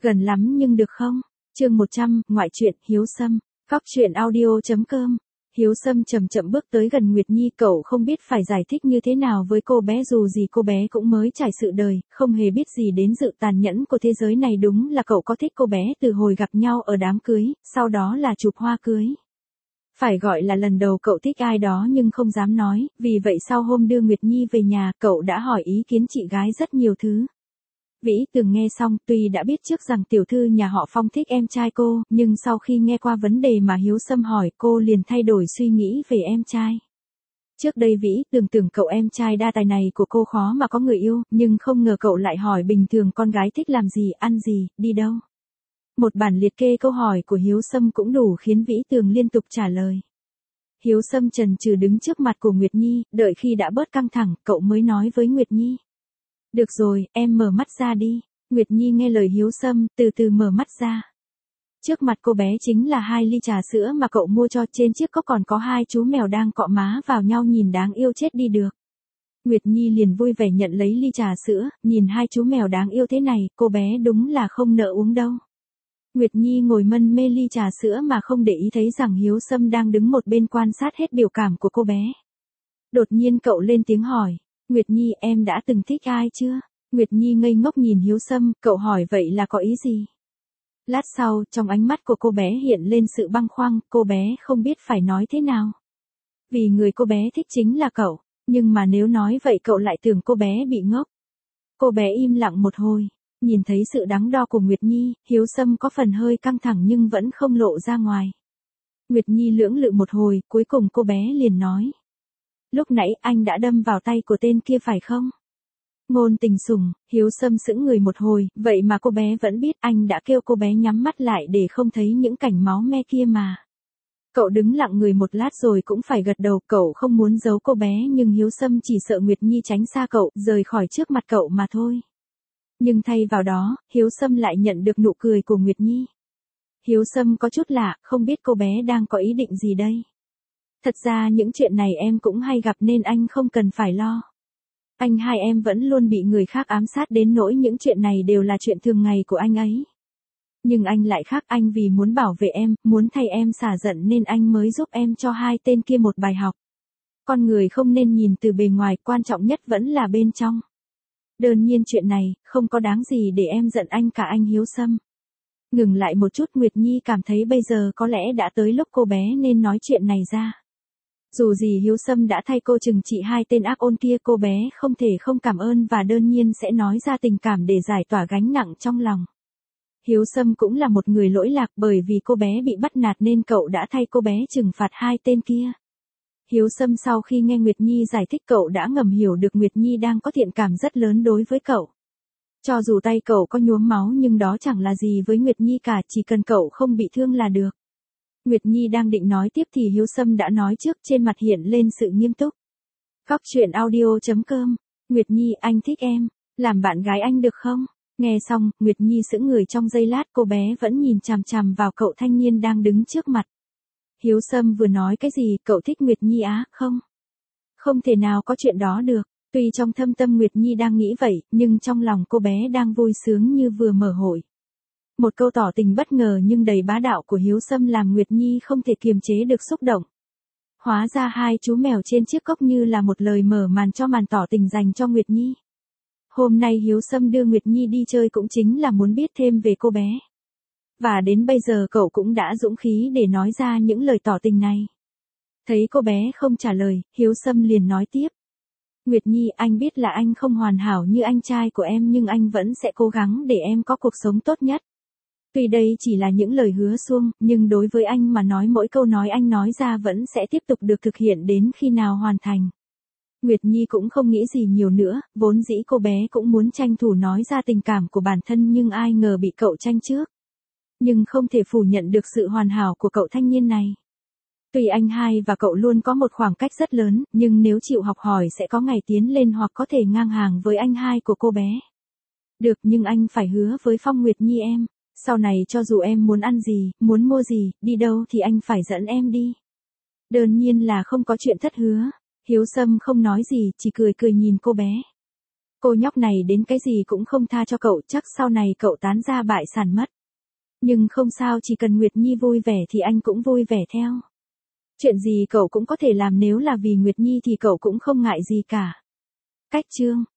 Gần lắm nhưng được không? Chương 100, ngoại truyện, Hiếu Sâm. Cóc truyện audio.com. Hiếu Sâm chậm chậm bước tới gần Nguyệt Nhi, cậu không biết phải giải thích như thế nào với cô bé, dù gì cô bé cũng mới trải sự đời, không hề biết gì đến sự tàn nhẫn của thế giới này. Đúng là cậu có thích cô bé từ hồi gặp nhau ở đám cưới, sau đó là chụp hoa cưới. Phải gọi là lần đầu cậu thích ai đó nhưng không dám nói, vì vậy sau hôm đưa Nguyệt Nhi về nhà, cậu đã hỏi ý kiến chị gái rất nhiều thứ. Vĩ Tường nghe xong, tuy đã biết trước rằng tiểu thư nhà họ Phong thích em trai cô, nhưng sau khi nghe qua vấn đề mà Hiếu Sâm hỏi, cô liền thay đổi suy nghĩ về em trai. Trước đây Vĩ Tường tưởng cậu em trai đa tài này của cô khó mà có người yêu, nhưng không ngờ cậu lại hỏi bình thường con gái thích làm gì, ăn gì, đi đâu. Một bản liệt kê câu hỏi của Hiếu Sâm cũng đủ khiến Vĩ Tường liên tục trả lời. Hiếu Sâm chần chừ đứng trước mặt của Nguyệt Nhi, đợi khi đã bớt căng thẳng, cậu mới nói với Nguyệt Nhi. Được rồi, em mở mắt ra đi. Nguyệt Nhi nghe lời Hiếu Sâm, từ từ mở mắt ra. Trước mặt cô bé chính là 2 ly trà sữa mà cậu mua cho, trên chiếc cốc còn có 2 chú mèo đang cọ má vào nhau nhìn đáng yêu chết đi được. Nguyệt Nhi liền vui vẻ nhận lấy ly trà sữa, nhìn 2 chú mèo đáng yêu thế này, cô bé đúng là không nỡ uống đâu. Nguyệt Nhi ngồi mân mê ly trà sữa mà không để ý thấy rằng Hiếu Sâm đang đứng một bên quan sát hết biểu cảm của cô bé. Đột nhiên cậu lên tiếng hỏi. Nguyệt Nhi, em đã từng thích ai chưa? Nguyệt Nhi ngây ngốc nhìn Hiếu Sâm, cậu hỏi vậy là có ý gì? Lát sau, trong ánh mắt của cô bé hiện lên sự băn khoăn, cô bé không biết phải nói thế nào. Vì người cô bé thích chính là cậu, nhưng mà nếu nói vậy cậu lại tưởng cô bé bị ngốc. Cô bé im lặng một hồi, nhìn thấy sự đắn đo của Nguyệt Nhi, Hiếu Sâm có phần hơi căng thẳng nhưng vẫn không lộ ra ngoài. Nguyệt Nhi lưỡng lự một hồi, cuối cùng cô bé liền nói. Lúc nãy anh đã đâm vào tay của tên kia phải không? Ngôn Tình Sủng, Hiếu Sâm sững người một hồi, vậy mà cô bé vẫn biết anh đã kêu cô bé nhắm mắt lại để không thấy những cảnh máu me kia mà. Cậu đứng lặng người một lát rồi cũng phải gật đầu, cậu không muốn giấu cô bé nhưng Hiếu Sâm chỉ sợ Nguyệt Nhi tránh xa cậu, rời khỏi trước mặt cậu mà thôi. Nhưng thay vào đó, Hiếu Sâm lại nhận được nụ cười của Nguyệt Nhi. Hiếu Sâm có chút lạ, không biết cô bé đang có ý định gì đây. Thật ra những chuyện này em cũng hay gặp nên anh không cần phải lo. Anh hai em vẫn luôn bị người khác ám sát đến nỗi những chuyện này đều là chuyện thường ngày của anh ấy. Nhưng anh lại khác, anh vì muốn bảo vệ em, muốn thay em xả giận nên anh mới giúp em cho 2 tên kia một bài học. Con người không nên nhìn từ bề ngoài, quan trọng nhất vẫn là bên trong. Đương nhiên chuyện này, không có đáng gì để em giận anh cả anh Hiếu Sâm. Ngừng lại một chút, Nguyệt Nhi cảm thấy bây giờ có lẽ đã tới lúc cô bé nên nói chuyện này ra. Dù gì Hiếu Sâm đã thay cô trừng trị 2 tên ác ôn kia, cô bé không thể không cảm ơn và đương nhiên sẽ nói ra tình cảm để giải tỏa gánh nặng trong lòng. Hiếu Sâm cũng là một người lỗi lạc, bởi vì cô bé bị bắt nạt nên cậu đã thay cô bé trừng phạt 2 tên kia. Hiếu Sâm sau khi nghe Nguyệt Nhi giải thích, cậu đã ngầm hiểu được Nguyệt Nhi đang có thiện cảm rất lớn đối với cậu. Cho dù tay cậu có nhuốm máu nhưng đó chẳng là gì với Nguyệt Nhi cả, chỉ cần cậu không bị thương là được. Nguyệt Nhi đang định nói tiếp thì Hiếu Sâm đã nói trước, trên mặt hiện lên sự nghiêm túc. Cóc truyện audio.com. Nguyệt Nhi, anh thích em, làm bạn gái anh được không? Nghe xong, Nguyệt Nhi sững người trong giây lát, cô bé vẫn nhìn chằm chằm vào cậu thanh niên đang đứng trước mặt. Hiếu Sâm vừa nói cái gì, cậu thích Nguyệt Nhi á? Không. Không thể nào có chuyện đó được. Tuy trong thâm tâm Nguyệt Nhi đang nghĩ vậy, nhưng trong lòng cô bé đang vui sướng như vừa mở hội. Một câu tỏ tình bất ngờ nhưng đầy bá đạo của Hiếu Sâm làm Nguyệt Nhi không thể kiềm chế được xúc động. Hóa ra 2 chú mèo trên chiếc cốc như là một lời mở màn cho màn tỏ tình dành cho Nguyệt Nhi. Hôm nay Hiếu Sâm đưa Nguyệt Nhi đi chơi cũng chính là muốn biết thêm về cô bé. Và đến bây giờ cậu cũng đã dũng khí để nói ra những lời tỏ tình này. Thấy cô bé không trả lời, Hiếu Sâm liền nói tiếp. Nguyệt Nhi, anh biết là anh không hoàn hảo như anh trai của em nhưng anh vẫn sẽ cố gắng để em có cuộc sống tốt nhất. Tuy đây chỉ là những lời hứa suông, nhưng đối với anh mà nói mỗi câu nói anh nói ra vẫn sẽ tiếp tục được thực hiện đến khi nào hoàn thành. Nguyệt Nhi cũng không nghĩ gì nhiều nữa, vốn dĩ cô bé cũng muốn tranh thủ nói ra tình cảm của bản thân nhưng ai ngờ bị cậu tranh trước. Nhưng không thể phủ nhận được sự hoàn hảo của cậu thanh niên này. Tuy anh hai và cậu luôn có một khoảng cách rất lớn, nhưng nếu chịu học hỏi sẽ có ngày tiến lên hoặc có thể ngang hàng với anh hai của cô bé. Được, nhưng anh phải hứa với Phong Nguyệt Nhi em. Sau này cho dù em muốn ăn gì, muốn mua gì, đi đâu thì anh phải dẫn em đi. Đương nhiên là không có chuyện thất hứa. Hiếu Sâm không nói gì, chỉ cười cười nhìn cô bé. Cô nhóc này đến cái gì cũng không tha cho cậu, chắc sau này cậu tán gia bại sản mất. Nhưng không sao, chỉ cần Nguyệt Nhi vui vẻ thì anh cũng vui vẻ theo. Chuyện gì cậu cũng có thể làm, nếu là vì Nguyệt Nhi thì cậu cũng không ngại gì cả. Cách chương